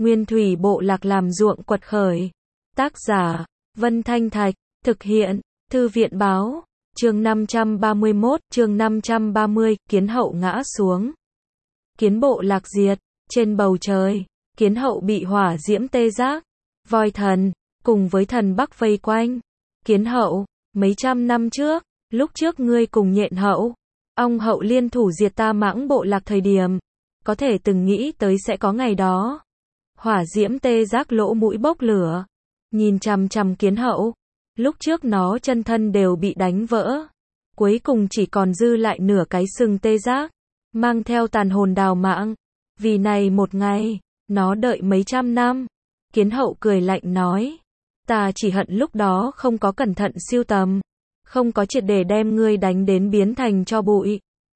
Nguyên thủy bộ lạc làm ruộng quật khởi. Tác giả, Vân Thanh Thạch, thực hiện, Thư viện báo, chương 531, chương 530, Kiến hậu ngã xuống. Kiến bộ lạc diệt, trên bầu trời, Kiến hậu bị hỏa diễm tê giác, voi thần, cùng với thần Bắc vây quanh. Kiến hậu, mấy trăm năm trước, lúc trước ngươi cùng nhện hậu, ong hậu liên thủ diệt ta Mãng bộ lạc thời điểm, có thể từng nghĩ tới sẽ có ngày đó. Hỏa diễm tê giác lỗ mũi bốc lửa, nhìn chằm chằm Kiến hậu, lúc trước nó chân thân đều bị đánh vỡ, cuối cùng chỉ còn dư lại nửa cái sừng tê giác, mang theo tàn hồn đào mạng. Vì này một ngày, nó đợi mấy trăm năm. Kiến hậu cười lạnh nói, ta chỉ hận lúc đó không có cẩn thận siêu tầm, không có triệt để đem ngươi đánh đến biến thành tro bụi,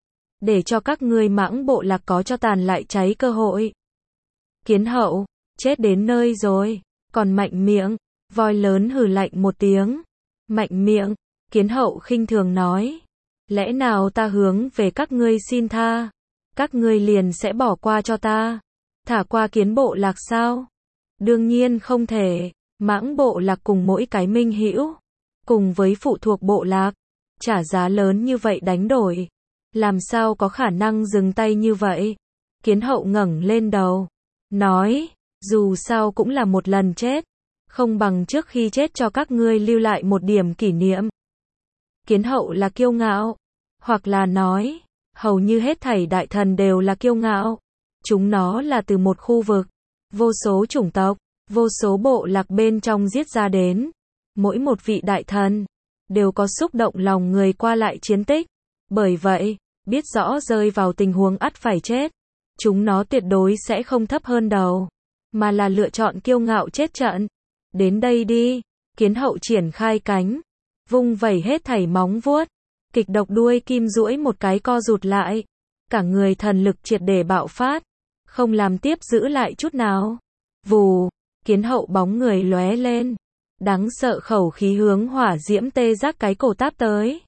để cho các ngươi Mãng bộ lạc có cho tàn lại cháy cơ hội. Kiến hậu, chết đến nơi rồi, còn mạnh miệng. Voi lớn hừ lạnh một tiếng. Mạnh miệng, Kiến hậu khinh thường nói, lẽ nào ta hướng về các ngươi xin tha, các ngươi liền sẽ bỏ qua cho ta, thả qua Kiến bộ lạc sao? Đương nhiên không thể. Mãng bộ lạc cùng mỗi cái minh hữu, cùng với phụ thuộc bộ lạc, trả giá lớn như vậy đánh đổi, làm sao có khả năng dừng tay như vậy? Kiến hậu ngẩng lên đầu, nói, dù sao cũng là một lần chết, không bằng trước khi chết cho các ngươi lưu lại một điểm kỷ niệm. Kiến hậu là kiêu ngạo, hoặc là nói, hầu như hết thảy đại thần đều là kiêu ngạo. Chúng nó là từ một khu vực, vô số chủng tộc, vô số bộ lạc bên trong giết ra đến. Mỗi một vị đại thần, đều có xúc động lòng người qua lại chiến tích. Bởi vậy, biết rõ rơi vào tình huống ắt phải chết, chúng nó tuyệt đối sẽ không thấp hơn đầu, mà là lựa chọn kiêu ngạo chết trận. Đến đây đi. Kiến hậu triển khai cánh, vung vẩy hết thảy móng vuốt, kịch độc đuôi kim duỗi một cái co rụt lại, cả người thần lực triệt để bạo phát, không làm tiếp giữ lại chút nào. Vù, Kiến hậu bóng người lóe lên, đáng sợ khẩu khí hướng hỏa diễm tê giác cái cổ táp tới.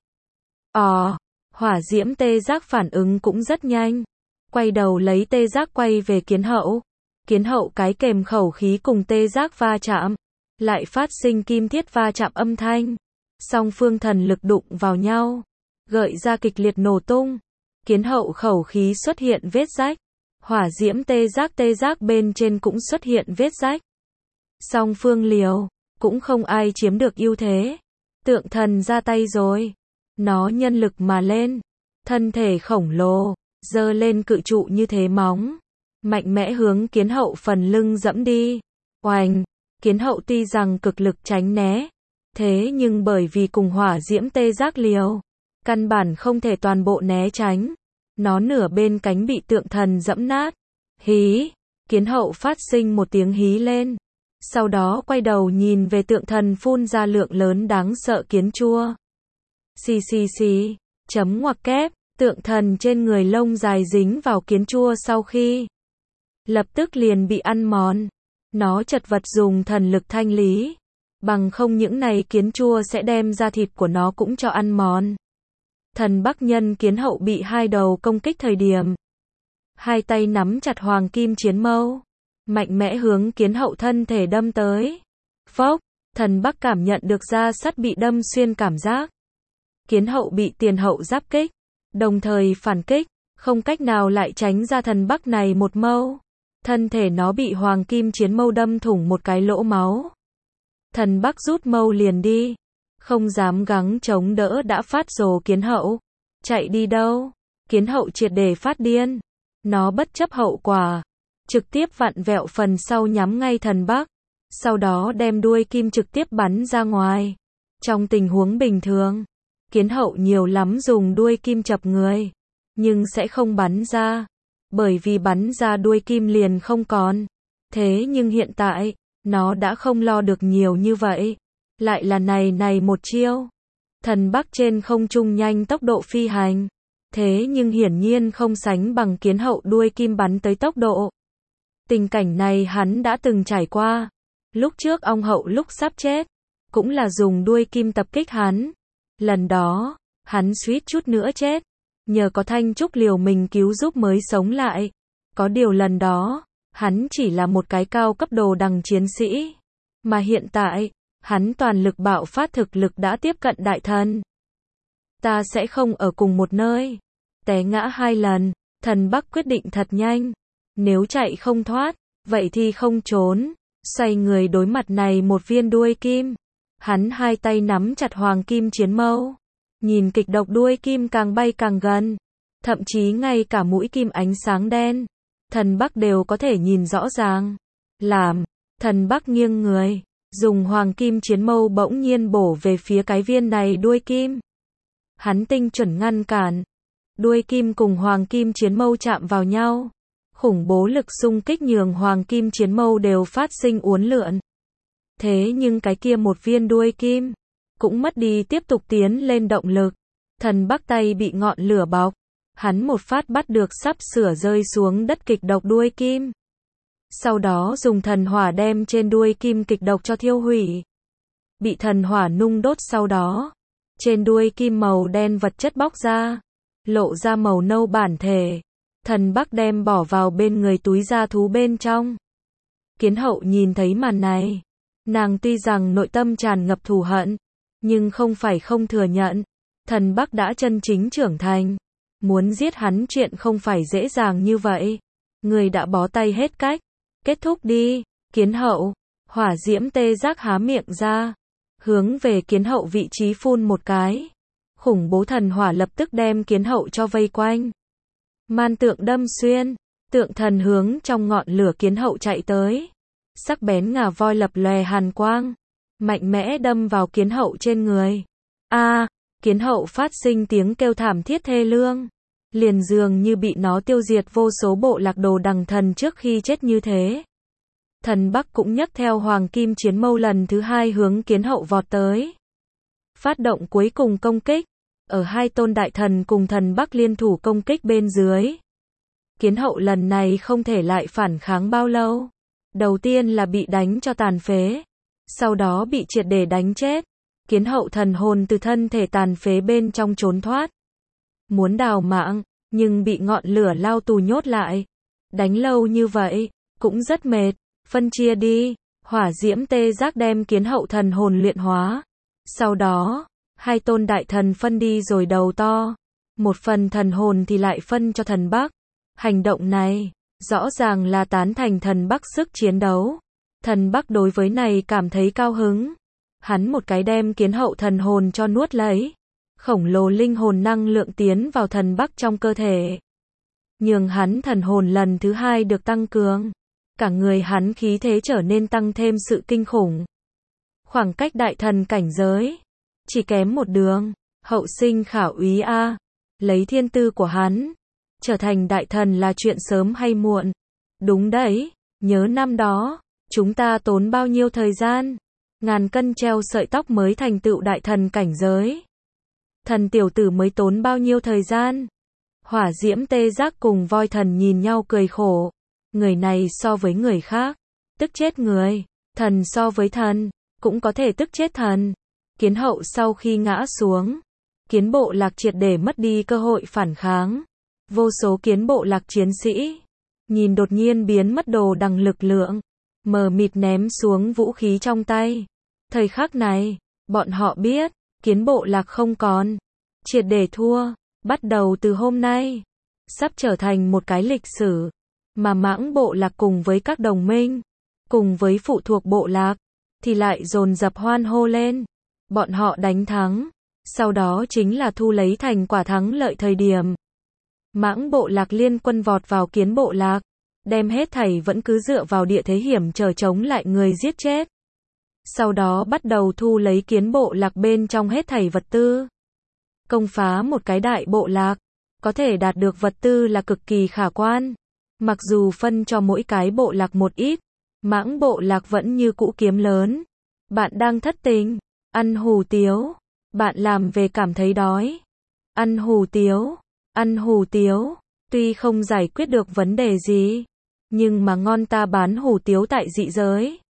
Hỏa diễm tê giác phản ứng cũng rất nhanh, quay đầu lấy tê giác quay về Kiến hậu. Kiến hậu cái kềm khẩu khí cùng tê giác va chạm, lại phát sinh kim thiết va chạm âm thanh. Song phương thần lực đụng vào nhau, gợi ra kịch liệt nổ tung. Kiến hậu khẩu khí xuất hiện vết rách, hỏa diễm tê giác bên trên cũng xuất hiện vết rách. Song phương liều, cũng không ai chiếm được ưu thế. Tượng thần ra tay rồi. Nó nhân lực mà lên, thân thể khổng lồ, giơ lên cự trụ như thế móng, mạnh mẽ hướng Kiến hậu phần lưng dẫm đi. Oành, Kiến hậu tuy rằng cực lực tránh né, thế nhưng bởi vì cùng hỏa diễm tê giác liều, căn bản không thể toàn bộ né tránh. Nó nửa bên cánh bị tượng thần dẫm nát. Hí, Kiến hậu phát sinh một tiếng hí lên, sau đó quay đầu nhìn về tượng thần phun ra lượng lớn đáng sợ kiến chua. Xì, chấm ngoặc kép, tượng thần trên người lông dài dính vào kiến chua sau khi lập tức liền bị ăn mòn. Nó chật vật dùng thần lực thanh lý, bằng không những này kiến chua sẽ đem da thịt của nó cũng cho ăn mòn. Thần Bắc nhân Kiến hậu bị hai đầu công kích thời điểm, hai tay nắm chặt hoàng kim chiến mâu, mạnh mẽ hướng Kiến hậu thân thể đâm tới. Phốc, thần Bắc cảm nhận được da sắt bị đâm xuyên cảm giác. Kiến hậu bị tiền hậu giáp kích, đồng thời phản kích, không cách nào lại tránh ra thần Bắc này một mâu. Thân thể nó bị hoàng kim chiến mâu đâm thủng một cái lỗ máu. Thần Bắc rút mâu liền đi, không dám gắng chống đỡ đã phát rồ Kiến hậu. Chạy đi đâu? Kiến hậu triệt để phát điên. Nó bất chấp hậu quả, trực tiếp vặn vẹo phần sau nhắm ngay thần Bắc, sau đó đem đuôi kim trực tiếp bắn ra ngoài. Trong tình huống bình thường, Kiến hậu nhiều lắm dùng đuôi kim chập người, nhưng sẽ không bắn ra, bởi vì bắn ra đuôi kim liền không còn. Thế nhưng hiện tại, nó đã không lo được nhiều như vậy, lại là này một chiêu. Thần Bắc trên không trung nhanh tốc độ phi hành, thế nhưng hiển nhiên không sánh bằng Kiến hậu đuôi kim bắn tới tốc độ. Tình cảnh này hắn đã từng trải qua. Lúc trước ong hậu lúc sắp chết, cũng là dùng đuôi kim tập kích hắn. Lần đó, hắn suýt chút nữa chết, nhờ có Thanh Trúc liều mình cứu giúp mới sống lại. Có điều lần đó, Hắn chỉ là một cái cao cấp đồ đằng chiến sĩ. Mà hiện tại, hắn toàn lực bạo phát thực lực đã tiếp cận đại thần. Ta sẽ không ở cùng một nơi. Té ngã 2 lần, thần Bắc quyết định thật nhanh. Nếu chạy không thoát, vậy thì không trốn. Xoay người đối mặt này một viên đuôi kim. Hắn 2 tay nắm chặt hoàng kim chiến mâu. Nhìn kịch độc đuôi kim càng bay càng gần. Thậm chí ngay cả mũi kim ánh sáng đen. Thần Bắc đều có thể nhìn rõ ràng. Thần Bắc nghiêng người. Dùng hoàng kim chiến mâu bỗng nhiên bổ về phía cái viên này đuôi kim. Hắn tinh chuẩn ngăn cản. Đuôi kim cùng hoàng kim chiến mâu chạm vào nhau. Khủng bố lực xung kích nhường hoàng kim chiến mâu đều phát sinh uốn lượn. Thế nhưng cái kia một viên đuôi kim cũng mất đi tiếp tục tiến lên động lực. Thần Bắc tay bị ngọn lửa bọc. Hắn một phát bắt được sắp sửa rơi xuống đất kịch độc đuôi kim. Sau đó dùng thần hỏa đem trên đuôi kim kịch độc cho thiêu hủy. Bị thần hỏa nung đốt sau đó. Trên đuôi kim màu đen vật chất bóc ra. Lộ ra màu nâu bản thể. Thần Bắc đem bỏ vào bên người túi da thú bên trong. Kiến Hậu nhìn thấy màn này. Nàng tuy rằng nội tâm tràn ngập thù hận. Nhưng không phải không thừa nhận. Thần Bắc đã chân chính trưởng thành. Muốn giết hắn chuyện không phải dễ dàng như vậy. Người đã bó tay hết cách. Kết thúc đi. Kiến Hậu. Hỏa diễm tê giác há miệng ra. Hướng về Kiến Hậu vị trí phun một cái. Khủng bố thần hỏa lập tức đem Kiến Hậu cho vây quanh. Man tượng đâm xuyên. Tượng thần hướng trong ngọn lửa Kiến Hậu chạy tới. Sắc bén ngà voi lập lòe hàn quang. Mạnh mẽ đâm vào Kiến Hậu trên người. Kiến Hậu phát sinh tiếng kêu thảm thiết thê lương. Liền dường như bị nó tiêu diệt vô số bộ lạc đồ đằng thần trước khi chết như thế. Thần Bắc cũng nhấc theo hoàng kim chiến mâu lần thứ 2 hướng Kiến Hậu vọt tới. Phát động cuối cùng công kích. Ở 2 tôn đại thần cùng thần Bắc liên thủ công kích bên dưới. Kiến Hậu lần này không thể lại phản kháng bao lâu. Đầu tiên là bị đánh cho tàn phế. Sau đó bị triệt để đánh chết. Kiến Hậu thần hồn từ thân thể tàn phế bên trong trốn thoát. Muốn đào mạng, nhưng bị ngọn lửa lao tù nhốt lại. Đánh lâu như vậy, cũng rất mệt. Phân chia đi. Hỏa diễm tê giác đem Kiến Hậu thần hồn luyện hóa. Sau đó, 2 tôn đại thần phân đi rồi đầu to. Một phần thần hồn thì lại phân cho thần Bắc. Hành động này, rõ ràng là tán thành thần Bắc sức chiến đấu. Thần Bắc đối với này cảm thấy cao hứng. Hắn một cái đem Kiến Hậu thần hồn cho nuốt lấy. Khổng lồ linh hồn năng lượng tiến vào thần Bắc trong cơ thể. Nhường hắn thần hồn lần thứ 2 được tăng cường. Cả người hắn khí thế trở nên tăng thêm sự kinh khủng. Khoảng cách đại thần cảnh giới. Chỉ kém một đường. Hậu sinh khả úy a. Lấy thiên tư của hắn. Trở thành đại thần là chuyện sớm hay muộn. Đúng đấy. Nhớ năm đó. Chúng ta tốn bao nhiêu thời gian. Ngàn cân treo sợi tóc mới thành tựu đại thần cảnh giới. Thần tiểu tử mới tốn bao nhiêu thời gian. Hỏa diễm tê giác cùng voi thần nhìn nhau cười khổ. Người này so với người khác. Tức chết người. Thần so với thần. Cũng có thể tức chết thần. Kiến Hậu sau khi ngã xuống. Kiến bộ lạc triệt để mất đi cơ hội phản kháng. Vô số kiến bộ lạc chiến sĩ. Nhìn đột nhiên biến mất đồ đằng lực lượng. Mờ mịt ném xuống vũ khí trong tay. Thời khắc này, bọn họ biết, kiến bộ lạc không còn. Triệt để thua. Bắt đầu từ hôm nay. Sắp trở thành một cái lịch sử. Mà mãng bộ lạc cùng với các đồng minh. Cùng với phụ thuộc bộ lạc. Thì lại dồn dập hoan hô lên. Bọn họ đánh thắng. Sau đó chính là thu lấy thành quả thắng lợi thời điểm. Mãng bộ lạc liên quân vọt vào kiến bộ lạc. Đem hết thảy vẫn cứ dựa vào địa thế hiểm trở chống lại người giết chết. Sau đó bắt đầu thu lấy kiến bộ lạc bên trong hết thảy vật tư. Công phá một cái đại bộ lạc. Có thể đạt được vật tư là cực kỳ khả quan. Mặc dù phân cho mỗi cái bộ lạc một ít. Mãng bộ lạc vẫn như cũ kiếm lớn. Bạn đang thất tình. Ăn hủ tiếu. Bạn làm về cảm thấy đói. Ăn hủ tiếu. Ăn hủ tiếu. Tuy không giải quyết được vấn đề gì. Nhưng mà ngon ta bán hủ tiếu tại dị giới.